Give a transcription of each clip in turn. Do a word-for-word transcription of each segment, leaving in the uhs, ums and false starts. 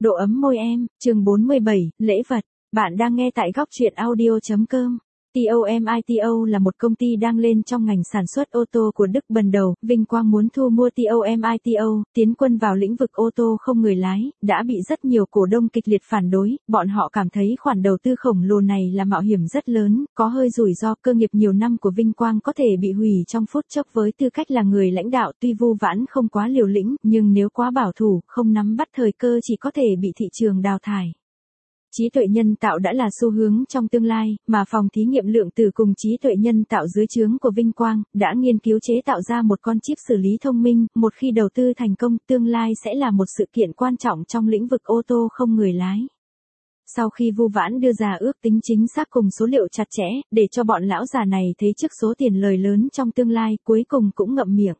Độ ấm môi em, chương bốn mươi bảy, lễ vật. Bạn đang nghe tại góc truyện audio chấm com. TOMITO là một công ty đang lên trong ngành sản xuất ô tô của Đức bần đầu. Vinh Quang muốn thu mua TOMITO, tiến quân vào lĩnh vực ô tô không người lái, đã bị rất nhiều cổ đông kịch liệt phản đối. Bọn họ cảm thấy khoản đầu tư khổng lồ này là mạo hiểm rất lớn, có hơi rủi ro. Cơ nghiệp nhiều năm của Vinh Quang có thể bị hủy trong phút chốc. Với tư cách là người lãnh đạo, tuy Vu Vãn không quá liều lĩnh, nhưng nếu quá bảo thủ, không nắm bắt thời cơ chỉ có thể bị thị trường đào thải. Trí tuệ nhân tạo đã là xu hướng trong tương lai, mà phòng thí nghiệm lượng tử cùng trí tuệ nhân tạo dưới trướng của Vinh Quang đã nghiên cứu chế tạo ra một con chip xử lý thông minh. Một khi đầu tư thành công, tương lai sẽ là một sự kiện quan trọng trong lĩnh vực ô tô không người lái. Sau khi Vu Vãn đưa ra ước tính chính xác cùng số liệu chặt chẽ, để cho bọn lão già này thấy trước số tiền lời lớn trong tương lai, cuối cùng cũng ngậm miệng.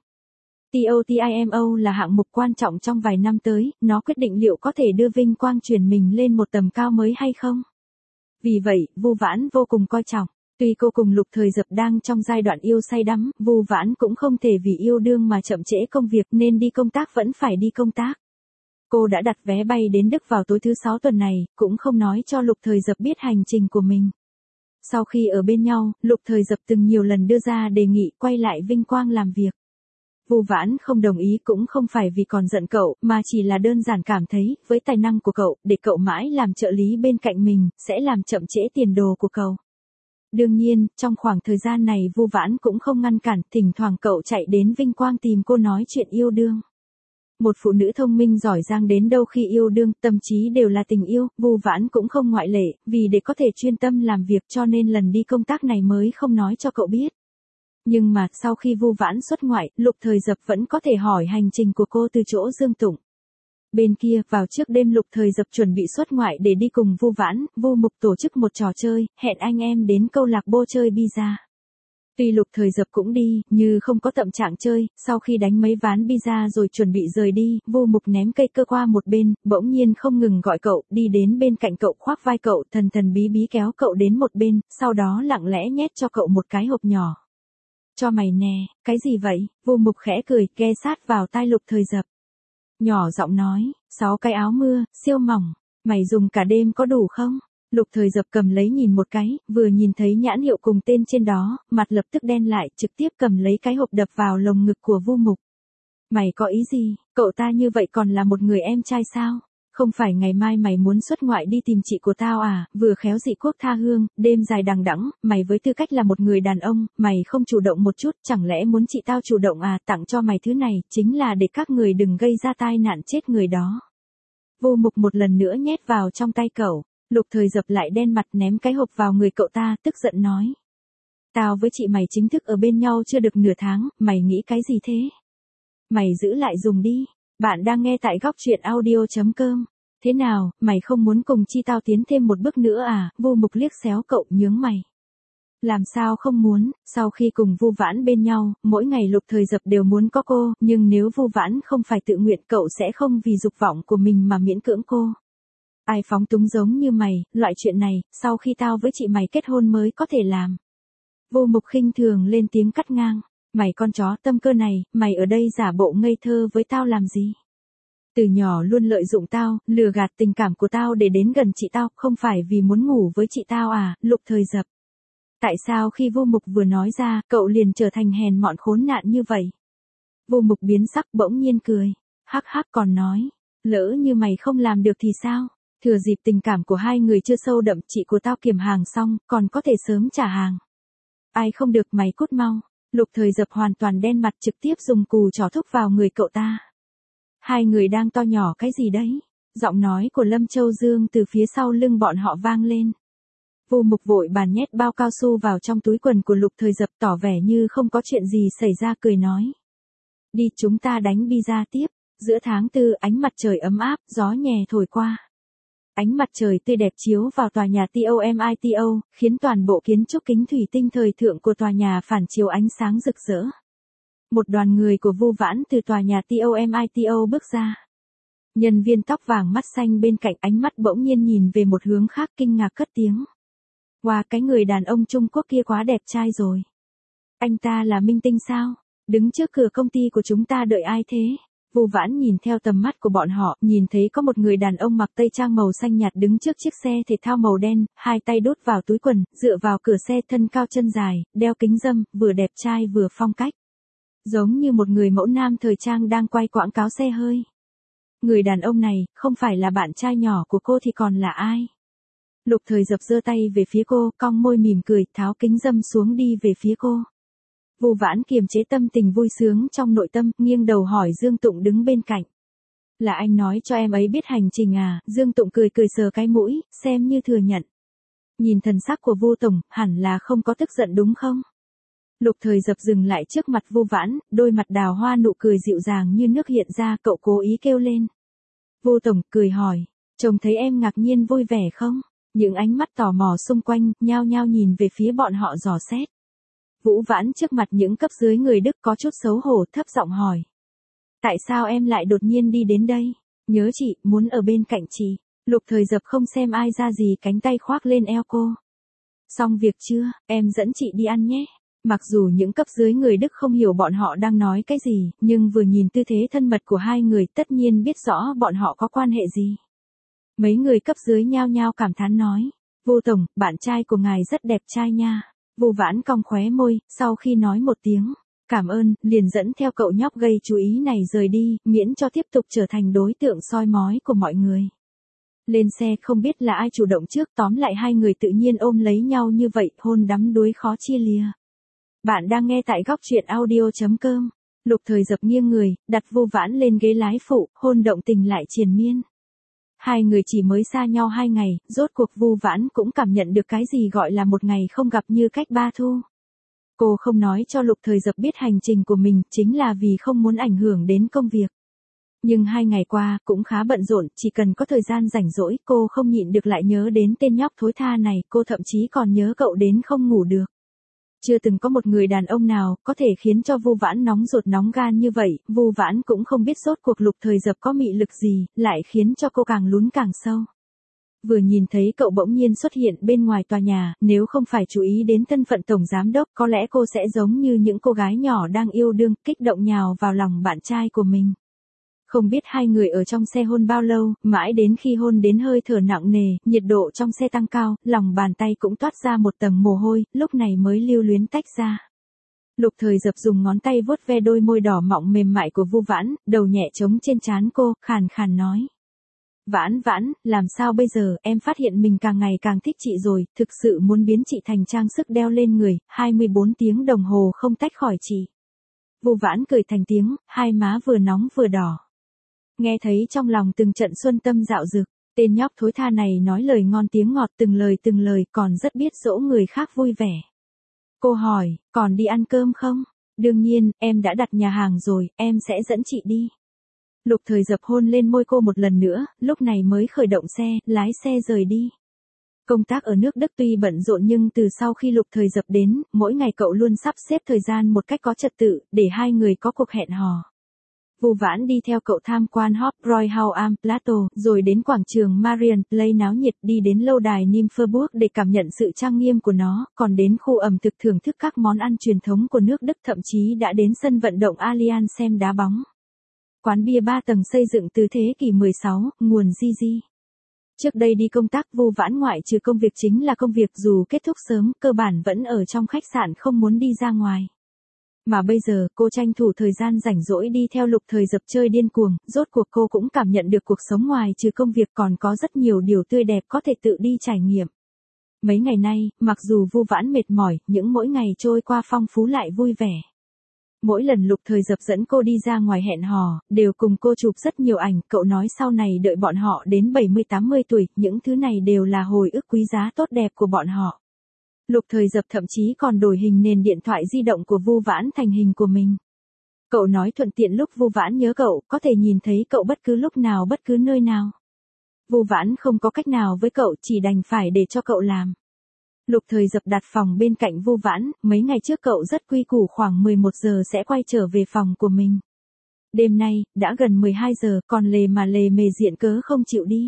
TOTIMO là hạng mục quan trọng trong vài năm tới, nó quyết định liệu có thể đưa Vinh Quang chuyển mình lên một tầm cao mới hay không. Vì vậy, Vu Vãn vô cùng coi trọng. Tuy cô cùng Lục Thời Dập đang trong giai đoạn yêu say đắm, Vu Vãn cũng không thể vì yêu đương mà chậm trễ công việc, nên đi công tác vẫn phải đi công tác. Cô đã đặt vé bay đến Đức vào tối thứ sáu tuần này, cũng không nói cho Lục Thời Dập biết hành trình của mình. Sau khi ở bên nhau, Lục Thời Dập từng nhiều lần đưa ra đề nghị quay lại Vinh Quang làm việc. Vu Vãn không đồng ý cũng không phải vì còn giận cậu, mà chỉ là đơn giản cảm thấy, với tài năng của cậu, để cậu mãi làm trợ lý bên cạnh mình, sẽ làm chậm trễ tiền đồ của cậu. Đương nhiên, trong khoảng thời gian này Vu Vãn cũng không ngăn cản, thỉnh thoảng cậu chạy đến Vinh Quang tìm cô nói chuyện yêu đương. Một phụ nữ thông minh giỏi giang đến đâu khi yêu đương, tâm trí đều là tình yêu, Vu Vãn cũng không ngoại lệ, vì để có thể chuyên tâm làm việc cho nên lần đi công tác này mới không nói cho cậu biết. Nhưng mà, sau khi Vu Vãn xuất ngoại, Lục Thời Dập vẫn có thể hỏi hành trình của cô từ chỗ Dương Tụng. Bên kia, vào trước đêm Lục Thời Dập chuẩn bị xuất ngoại để đi cùng Vu Vãn, Vu Mục tổ chức một trò chơi, hẹn anh em đến câu lạc bộ chơi bida. Tuy Lục Thời Dập cũng đi, như không có tâm trạng chơi, sau khi đánh mấy ván bida rồi chuẩn bị rời đi, Vu Mục ném cây cơ qua một bên, bỗng nhiên không ngừng gọi cậu, đi đến bên cạnh cậu khoác vai cậu, thần thần bí bí kéo cậu đến một bên, sau đó lặng lẽ nhét cho cậu một cái hộp nhỏ. Cho mày nè, cái gì vậy? Vu Mục khẽ cười, ghé sát vào tai Lục Thời Dập. Nhỏ giọng nói, sáu cái áo mưa, siêu mỏng, mày dùng cả đêm có đủ không? Lục Thời Dập cầm lấy nhìn một cái, vừa nhìn thấy nhãn hiệu cùng tên trên đó, mặt lập tức đen lại, trực tiếp cầm lấy cái hộp đập vào lồng ngực của Vu Mục. Mày có ý gì? Cậu ta như vậy còn là một người em trai sao? Không phải ngày mai mày muốn xuất ngoại đi tìm chị của tao à, vừa khéo dị quốc tha hương, đêm dài đằng đẵng, mày với tư cách là một người đàn ông, mày không chủ động một chút, chẳng lẽ muốn chị tao chủ động à, tặng cho mày thứ này, chính là để các người đừng gây ra tai nạn chết người đó. Vu Mục một lần nữa nhét vào trong tay cậu, Lục Thời Dập lại đen mặt ném cái hộp vào người cậu ta, tức giận nói. Tao với chị mày chính thức ở bên nhau chưa được nửa tháng, mày nghĩ cái gì thế? Mày giữ lại dùng đi. Bạn đang nghe tại góc truyện audio chấm com. Thế nào, mày không muốn cùng chi tao tiến thêm một bước nữa à? Vu Mục liếc xéo cậu, nhướng mày. Làm sao không muốn, sau khi cùng Vu Vãn bên nhau, mỗi ngày Lục Thời Dập đều muốn có cô, nhưng nếu Vu Vãn không phải tự nguyện cậu sẽ không vì dục vọng của mình mà miễn cưỡng cô. Ai phóng túng giống như mày, loại chuyện này, sau khi tao với chị mày kết hôn mới có thể làm. Vu Mục khinh thường lên tiếng cắt ngang. Mày con chó tâm cơ này, mày ở đây giả bộ ngây thơ với tao làm gì? Từ nhỏ luôn lợi dụng tao, lừa gạt tình cảm của tao để đến gần chị tao, không phải vì muốn ngủ với chị tao à, Lục Thời Dập. Tại sao khi Vu Mục vừa nói ra, cậu liền trở thành hèn mọn khốn nạn như vậy? Vu Mục biến sắc bỗng nhiên cười, hắc hắc còn nói, lỡ như mày không làm được thì sao? Thừa dịp tình cảm của hai người chưa sâu đậm, chị của tao kiểm hàng xong, còn có thể sớm trả hàng. Ai không được mày cút mau. Lục Thời Dập hoàn toàn đen mặt trực tiếp dùng cù trỏ thúc vào người cậu ta. Hai người đang to nhỏ cái gì đấy? Giọng nói của Lâm Châu Dương từ phía sau lưng bọn họ vang lên. Vu Mục vội bàn nhét bao cao su vào trong túi quần của Lục Thời Dập tỏ vẻ như không có chuyện gì xảy ra cười nói. Đi chúng ta đánh bida tiếp. Giữa tháng tư ánh mặt trời ấm áp, gió nhẹ thổi qua. Ánh mặt trời tươi đẹp chiếu vào tòa nhà TOMITO, khiến toàn bộ kiến trúc kính thủy tinh thời thượng của tòa nhà phản chiếu ánh sáng rực rỡ. Một đoàn người của Vu Vãn từ tòa nhà TOMITO bước ra. Nhân viên tóc vàng mắt xanh bên cạnh ánh mắt bỗng nhiên nhìn về một hướng khác kinh ngạc cất tiếng. Wow, cái người đàn ông Trung Quốc kia quá đẹp trai rồi. Anh ta là minh tinh sao? Đứng trước cửa công ty của chúng ta đợi ai thế? Vu Vãn nhìn theo tầm mắt của bọn họ, nhìn thấy có một người đàn ông mặc tây trang màu xanh nhạt đứng trước chiếc xe thể thao màu đen, hai tay đút vào túi quần, dựa vào cửa xe, thân cao chân dài, đeo kính râm, vừa đẹp trai vừa phong cách. Giống như một người mẫu nam thời trang đang quay quảng cáo xe hơi. Người đàn ông này, không phải là bạn trai nhỏ của cô thì còn là ai? Lục Thời Dập giơ tay về phía cô, cong môi mỉm cười, tháo kính râm xuống đi về phía cô. Vu Vãn kiềm chế tâm tình vui sướng trong nội tâm, nghiêng đầu hỏi Dương Tụng đứng bên cạnh. Là anh nói cho em ấy biết hành trình à? Dương Tụng cười cười sờ cái mũi, xem như thừa nhận. Nhìn thần sắc của Vu tổng, hẳn là không có tức giận đúng không? Lục Thời Dập dừng lại trước mặt Vu Vãn, đôi mặt đào hoa nụ cười dịu dàng như nước hiện ra, cậu cố ý kêu lên. Vu tổng cười hỏi, trông thấy em ngạc nhiên vui vẻ không? Những ánh mắt tò mò xung quanh, nhao nhao nhìn về phía bọn họ dò xét. Vũ Vãn trước mặt những cấp dưới người Đức có chút xấu hổ, thấp giọng hỏi. Tại sao em lại đột nhiên đi đến đây? Nhớ chị, muốn ở bên cạnh chị. Lục Thời Dập không xem ai ra gì, cánh tay khoác lên eo cô. Xong việc chưa, em dẫn chị đi ăn nhé. Mặc dù những cấp dưới người Đức không hiểu bọn họ đang nói cái gì, nhưng vừa nhìn tư thế thân mật của hai người tất nhiên biết rõ bọn họ có quan hệ gì. Mấy người cấp dưới nhao nhao cảm thán nói. Vu tổng, bạn trai của ngài rất đẹp trai nha. Vu Vãn cong khóe môi, sau khi nói một tiếng cảm ơn, liền dẫn theo cậu nhóc gây chú ý này rời đi, miễn cho tiếp tục trở thành đối tượng soi mói của mọi người. Lên xe không biết là ai chủ động trước, tóm lại hai người tự nhiên ôm lấy nhau như vậy, hôn đắm đuối khó chia lìa. Bạn đang nghe tại góc truyện audio chấm com. Lục Thời Dập nghiêng người, đặt Vu Vãn lên ghế lái phụ, hôn động tình lại triền miên. Hai người chỉ mới xa nhau hai ngày, rốt cuộc Vu Vãn cũng cảm nhận được cái gì gọi là một ngày không gặp như cách ba thu. Cô không nói cho Lục Thời Dập biết hành trình của mình, chính là vì không muốn ảnh hưởng đến công việc. Nhưng hai ngày qua, cũng khá bận rộn, chỉ cần có thời gian rảnh rỗi, cô không nhịn được lại nhớ đến tên nhóc thối tha này, cô thậm chí còn nhớ cậu đến không ngủ được. Chưa từng có một người đàn ông nào có thể khiến cho Vu Vãn nóng ruột nóng gan như vậy, Vu Vãn cũng không biết rốt cuộc Lục Thời Dập có mị lực gì, lại khiến cho cô càng lún càng sâu. Vừa nhìn thấy cậu bỗng nhiên xuất hiện bên ngoài tòa nhà, nếu không phải chú ý đến thân phận tổng giám đốc, có lẽ cô sẽ giống như những cô gái nhỏ đang yêu đương, kích động nhào vào lòng bạn trai của mình. Không biết hai người ở trong xe hôn bao lâu, mãi đến khi hôn đến hơi thở nặng nề, nhiệt độ trong xe tăng cao, lòng bàn tay cũng toát ra một tầng mồ hôi, lúc này mới lưu luyến tách ra. Lục Thời Dập dùng ngón tay vuốt ve đôi môi đỏ mọng mềm mại của Vu Vãn, đầu nhẹ trống trên trán cô, khàn khàn nói. Vãn Vãn, làm sao bây giờ, em phát hiện mình càng ngày càng thích chị rồi, thực sự muốn biến chị thành trang sức đeo lên người, hai mươi bốn tiếng đồng hồ không tách khỏi chị. Vu Vãn cười thành tiếng, hai má vừa nóng vừa đỏ. Nghe thấy trong lòng từng trận xuân tâm dạo dực, tên nhóc thối tha này nói lời ngon tiếng ngọt từng lời từng lời, còn rất biết dỗ người khác vui vẻ. Cô hỏi, còn đi ăn cơm không? Đương nhiên, em đã đặt nhà hàng rồi, em sẽ dẫn chị đi. Lục Thời Dập hôn lên môi cô một lần nữa, lúc này mới khởi động xe, lái xe rời đi. Công tác ở nước Đức tuy bận rộn nhưng từ sau khi Lục Thời Dập đến, mỗi ngày cậu luôn sắp xếp thời gian một cách có trật tự, để hai người có cuộc hẹn hò. Vu Vãn đi theo cậu tham quan Hofbräuhaus am Plateau, rồi đến quảng trường Marienplatz náo nhiệt, đi đến lâu đài Nymphenburg để cảm nhận sự trang nghiêm của nó, còn đến khu ẩm thực thưởng thức các món ăn truyền thống của nước Đức, thậm chí đã đến sân vận động Allianz xem đá bóng. Quán bia ba tầng xây dựng từ thế kỷ mười sáu, nguồn Gigi. Trước đây đi công tác, Vu Vãn ngoại trừ công việc chính là công việc, dù kết thúc sớm, cơ bản vẫn ở trong khách sạn không muốn đi ra ngoài. Mà bây giờ, cô tranh thủ thời gian rảnh rỗi đi theo Lục Thời Dập chơi điên cuồng, rốt cuộc cô cũng cảm nhận được cuộc sống ngoài trừ công việc còn có rất nhiều điều tươi đẹp có thể tự đi trải nghiệm. Mấy ngày nay, mặc dù Vu Vãn mệt mỏi, những mỗi ngày trôi qua phong phú lại vui vẻ. Mỗi lần Lục Thời Dập dẫn cô đi ra ngoài hẹn hò, đều cùng cô chụp rất nhiều ảnh, cậu nói sau này đợi bọn họ đến bảy mươi tám mươi tuổi, những thứ này đều là hồi ức quý giá tốt đẹp của bọn họ. Lục Thời Dập thậm chí còn đổi hình nền điện thoại di động của Vu Vãn thành hình của mình. Cậu nói thuận tiện lúc Vu Vãn nhớ cậu, có thể nhìn thấy cậu bất cứ lúc nào bất cứ nơi nào. Vu Vãn không có cách nào với cậu, chỉ đành phải để cho cậu làm. Lục Thời Dập đặt phòng bên cạnh Vu Vãn, mấy ngày trước cậu rất quy củ, khoảng mười một giờ sẽ quay trở về phòng của mình. Đêm nay, đã gần mười hai giờ, còn lề mà lề mề diện cớ không chịu đi.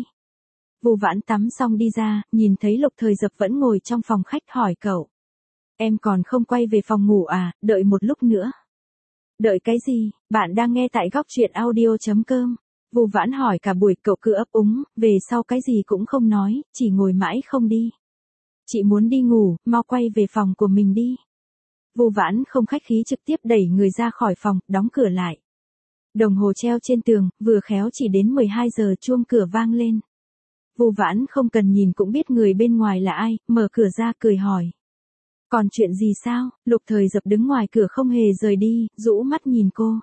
Vu Vãn tắm xong đi ra, nhìn thấy Lục Thời Dập vẫn ngồi trong phòng khách, hỏi cậu. Em còn không quay về phòng ngủ à, đợi một lúc nữa. Đợi cái gì, Bạn đang nghe tại góc truyện audio chấm com. Vu Vãn hỏi cả buổi cậu cứ ấp úng, về sau cái gì cũng không nói, chỉ ngồi mãi không đi. Chị muốn đi ngủ, mau quay về phòng của mình đi. Vu Vãn không khách khí trực tiếp đẩy người ra khỏi phòng, đóng cửa lại. Đồng hồ treo trên tường, vừa khéo chỉ đến mười hai giờ chuông cửa vang lên. Vu Vãn không cần nhìn cũng biết người bên ngoài là ai, mở cửa ra cười hỏi. Còn chuyện gì sao? Lục Thời Dập đứng ngoài cửa không hề rời đi, rũ mắt nhìn cô.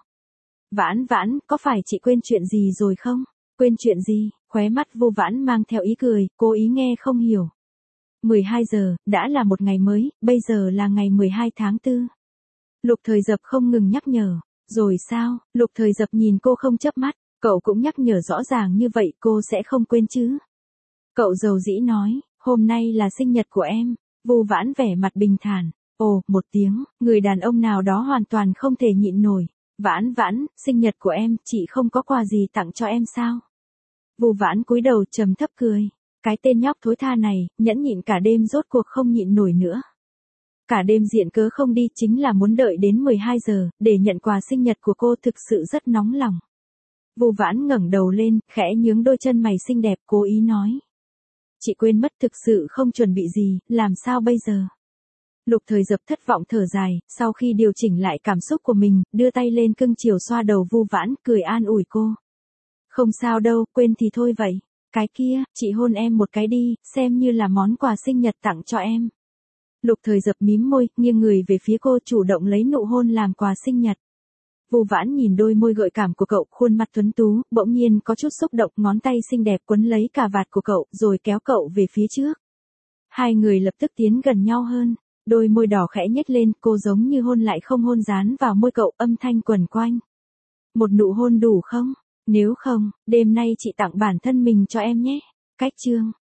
Vãn Vãn, có phải chị quên chuyện gì rồi không? Quên chuyện gì? Khóe mắt Vu Vãn mang theo ý cười, cố ý nghe không hiểu. mười hai giờ, đã là một ngày mới, bây giờ là ngày mười hai tháng tư. Lục Thời Dập không ngừng nhắc nhở. Rồi sao? Lục Thời Dập nhìn cô không chớp mắt, cậu cũng nhắc nhở rõ ràng như vậy cô sẽ không quên chứ. Cậu dầu dĩ nói, hôm nay là sinh nhật của em. Vu Vãn vẻ mặt bình thản. Ồ, một tiếng, người đàn ông nào đó hoàn toàn không thể nhịn nổi. Vãn Vãn, sinh nhật của em, chị không có quà gì tặng cho em sao? Vu Vãn cúi đầu trầm thấp cười. Cái tên nhóc thối tha này, nhẫn nhịn cả đêm rốt cuộc không nhịn nổi nữa. Cả đêm diện cớ không đi chính là muốn đợi đến mười hai giờ, để nhận quà sinh nhật của cô thực sự rất nóng lòng. Vu Vãn ngẩng đầu lên, khẽ nhướng đôi chân mày xinh đẹp cố ý nói. Chị quên mất thực sự không chuẩn bị gì, làm sao bây giờ? Lục Thời Dập thất vọng thở dài, sau khi điều chỉnh lại cảm xúc của mình, đưa tay lên cưng chiều xoa đầu Vu Vãn, cười an ủi cô. Không sao đâu, quên thì thôi vậy. Cái kia, chị hôn em một cái đi, xem như là món quà sinh nhật tặng cho em. Lục Thời Dập mím môi, nghiêng người về phía cô chủ động lấy nụ hôn làm quà sinh nhật. Vu Vãn nhìn đôi môi gợi cảm của cậu, khuôn mặt tuấn tú, bỗng nhiên có chút xúc động, ngón tay xinh đẹp quấn lấy cà vạt của cậu, rồi kéo cậu về phía trước. Hai người lập tức tiến gần nhau hơn, đôi môi đỏ khẽ nhếch lên, cô giống như hôn lại không hôn dán vào môi cậu, âm thanh quẩn quanh. Một nụ hôn đủ không? Nếu không, đêm nay chị tặng bản thân mình cho em nhé. Cách chương.